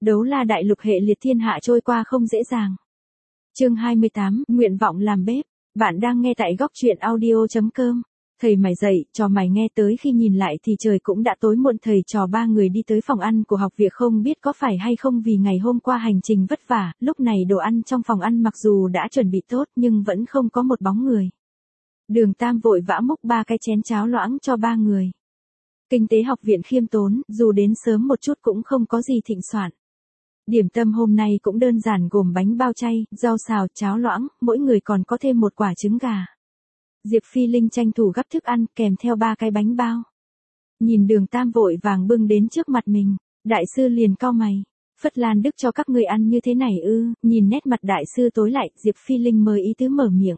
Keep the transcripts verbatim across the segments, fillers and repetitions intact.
Đấu la đại lục hệ liệt thiên hạ trôi qua không dễ dàng. Chương hai mươi tám, nguyện vọng làm bếp. Bạn đang nghe tại góc truyện audio chấm com. Thầy mày dậy, trò mày nghe tới khi nhìn lại thì trời cũng đã tối muộn. Thầy trò ba người đi tới phòng ăn của học việc, không biết có phải hay không vì ngày hôm qua hành trình vất vả, lúc này đồ ăn trong phòng ăn mặc dù đã chuẩn bị tốt nhưng vẫn không có một bóng người. Đường Tam vội vã múc ba cái chén cháo loãng cho ba người. Kinh tế học viện khiêm tốn, dù đến sớm một chút cũng không có gì thịnh soạn. Điểm tâm hôm nay cũng đơn giản, gồm bánh bao chay, rau xào, cháo loãng, mỗi người còn có thêm một quả trứng gà. Diệp Phi Linh tranh thủ gắp thức ăn kèm theo ba cái bánh bao. Nhìn Đường Tam vội vàng bưng đến trước mặt mình, đại sư liền cau mày. Phất Lan Đức cho các người ăn như thế này ư? Nhìn nét mặt đại sư tối lại, Diệp Phi Linh mới ý tứ mở miệng.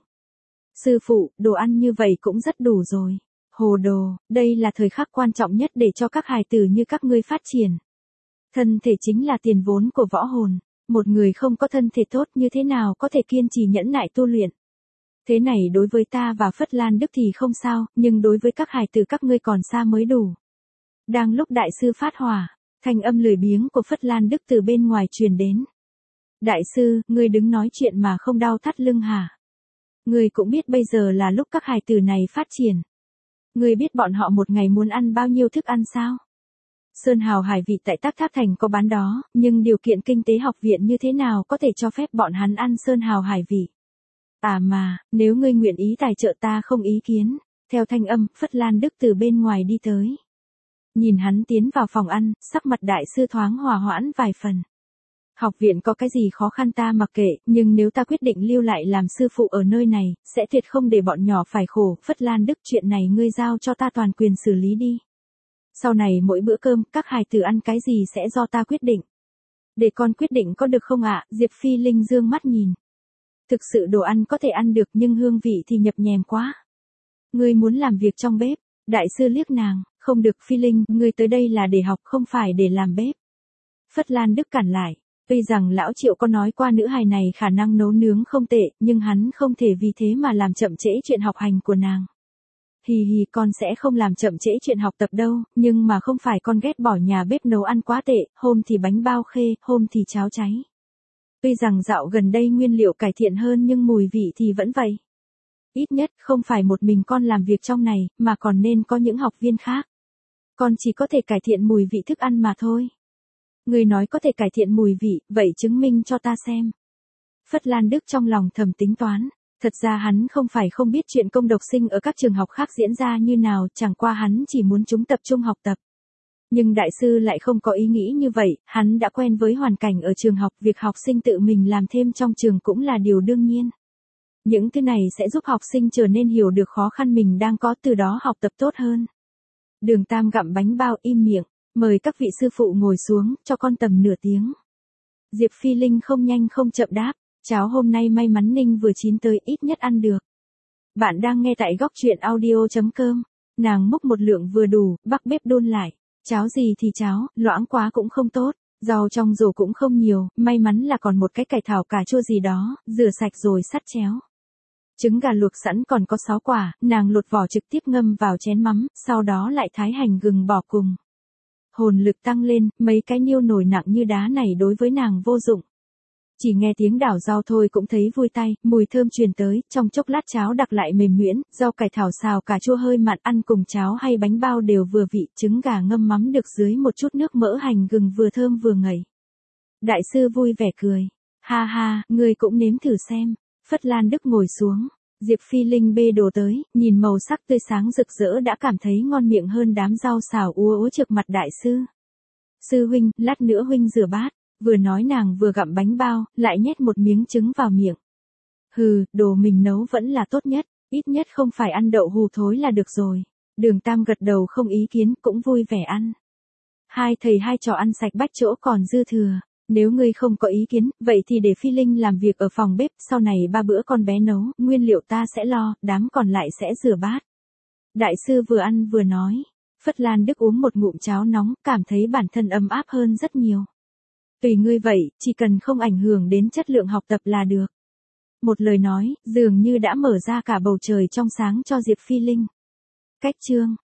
Sư phụ, đồ ăn như vậy cũng rất đủ rồi. Hồ đồ, đây là thời khắc quan trọng nhất để cho các hài tử như các ngươi phát triển. Thân thể chính là tiền vốn của võ hồn, một người không có thân thể tốt như thế nào có thể kiên trì nhẫn nại tu luyện. Thế này đối với ta và Phất Lan Đức thì không sao, nhưng đối với các hài tử các ngươi còn xa mới đủ. Đang lúc đại sư phát hỏa, thanh âm lười biếng của Phất Lan Đức từ bên ngoài truyền đến. Đại sư, ngươi đứng nói chuyện mà không đau thắt lưng hả? Ngươi cũng biết bây giờ là lúc các hài tử này phát triển. Ngươi biết bọn họ một ngày muốn ăn bao nhiêu thức ăn sao? Sơn hào hải vị tại Tắc Tháp Thành có bán đó, nhưng điều kiện kinh tế học viện như thế nào có thể cho phép bọn hắn ăn sơn hào hải vị? À mà, nếu ngươi nguyện ý tài trợ ta không ý kiến. Theo thanh âm, Phất Lan Đức từ bên ngoài đi tới. Nhìn hắn tiến vào phòng ăn, sắc mặt đại sư thoáng hòa hoãn vài phần. Học viện có cái gì khó khăn ta mặc kệ, nhưng nếu ta quyết định lưu lại làm sư phụ ở nơi này, sẽ tuyệt không để bọn nhỏ phải khổ. Phất Lan Đức, chuyện này ngươi giao cho ta toàn quyền xử lý đi. Sau này mỗi bữa cơm, các hài tử ăn cái gì sẽ do ta quyết định. Để con quyết định có được không ạ? Diệp Phi Linh dương mắt nhìn. Thực sự đồ ăn có thể ăn được nhưng hương vị thì nhập nhèm quá. Ngươi muốn làm việc trong bếp? Đại sư liếc nàng, không được Phi Linh, ngươi tới đây là để học không phải để làm bếp. Phất Lan Đức cản lại. Tuy rằng lão Triệu có nói qua nữ hài này khả năng nấu nướng không tệ, nhưng hắn không thể vì thế mà làm chậm trễ chuyện học hành của nàng. Hì hì, con sẽ không làm chậm trễ chuyện học tập đâu, nhưng mà không phải con ghét bỏ nhà bếp nấu ăn quá tệ, hôm thì bánh bao khê, hôm thì cháo cháy. Tuy rằng dạo gần đây nguyên liệu cải thiện hơn nhưng mùi vị thì vẫn vậy. Ít nhất không phải một mình con làm việc trong này, mà còn nên có những học viên khác. Con chỉ có thể cải thiện mùi vị thức ăn mà thôi. Người nói có thể cải thiện mùi vị, vậy chứng minh cho ta xem. Phất Lan Đức trong lòng thầm tính toán. Thật ra hắn không phải không biết chuyện công độc sinh ở các trường học khác diễn ra như nào, chẳng qua hắn chỉ muốn chúng tập trung học tập. Nhưng đại sư lại không có ý nghĩ như vậy, hắn đã quen với hoàn cảnh ở trường học, việc học sinh tự mình làm thêm trong trường cũng là điều đương nhiên. Những thứ này sẽ giúp học sinh trở nên hiểu được khó khăn mình đang có, từ đó học tập tốt hơn. Đường Tam gặm bánh bao im miệng, mời các vị sư phụ ngồi xuống, cho con tầm nửa tiếng. Diệp Phi Linh không nhanh không chậm đáp. Cháo hôm nay may mắn ninh vừa chín tới, ít nhất ăn được. Bạn đang nghe tại góc truyện audio chấm com. Nàng múc một lượng vừa đủ, bắc bếp đun lại. Cháo gì thì cháo, loãng quá cũng không tốt. Rau trong rổ cũng không nhiều, may mắn là còn một cái cải thảo cà chua gì đó, rửa sạch rồi sắt chéo. Trứng gà luộc sẵn còn có sáu quả, nàng lột vỏ trực tiếp ngâm vào chén mắm, sau đó lại thái hành gừng bỏ cùng. Hồn lực tăng lên, mấy cái niêu nổi nặng như đá này đối với nàng vô dụng. Chỉ nghe tiếng đảo rau thôi cũng thấy vui tay, mùi thơm truyền tới, trong chốc lát cháo đặc lại mềm nhuyễn, rau cải thảo xào cà chua hơi mặn, ăn cùng cháo hay bánh bao đều vừa vị, trứng gà ngâm mắm được dưới một chút nước mỡ hành gừng vừa thơm vừa ngậy. Đại sư vui vẻ cười. Ha ha, ngươi cũng nếm thử xem. Phất Lan Đức ngồi xuống. Diệp Phi Linh bê đồ tới, nhìn màu sắc tươi sáng rực rỡ đã cảm thấy ngon miệng hơn đám rau xào úa úa trước mặt đại sư. Sư huynh, lát nữa huynh rửa bát. Vừa nói nàng vừa gặm bánh bao, lại nhét một miếng trứng vào miệng. Hừ, đồ mình nấu vẫn là tốt nhất, ít nhất không phải ăn đậu hù thối là được rồi. Đường Tam gật đầu không ý kiến, cũng vui vẻ ăn. Hai thầy hai trò ăn sạch bách chỗ còn dư thừa. Nếu ngươi không có ý kiến, vậy thì để Phi Linh làm việc ở phòng bếp, sau này ba bữa con bé nấu, nguyên liệu ta sẽ lo, đám còn lại sẽ rửa bát. Đại sư vừa ăn vừa nói. Phất Lan Đức uống một ngụm cháo nóng, cảm thấy bản thân ấm áp hơn rất nhiều. Tùy ngươi vậy, chỉ cần không ảnh hưởng đến chất lượng học tập là được. Một lời nói, dường như đã mở ra cả bầu trời trong sáng cho Diệp Phi Linh. Cách chương.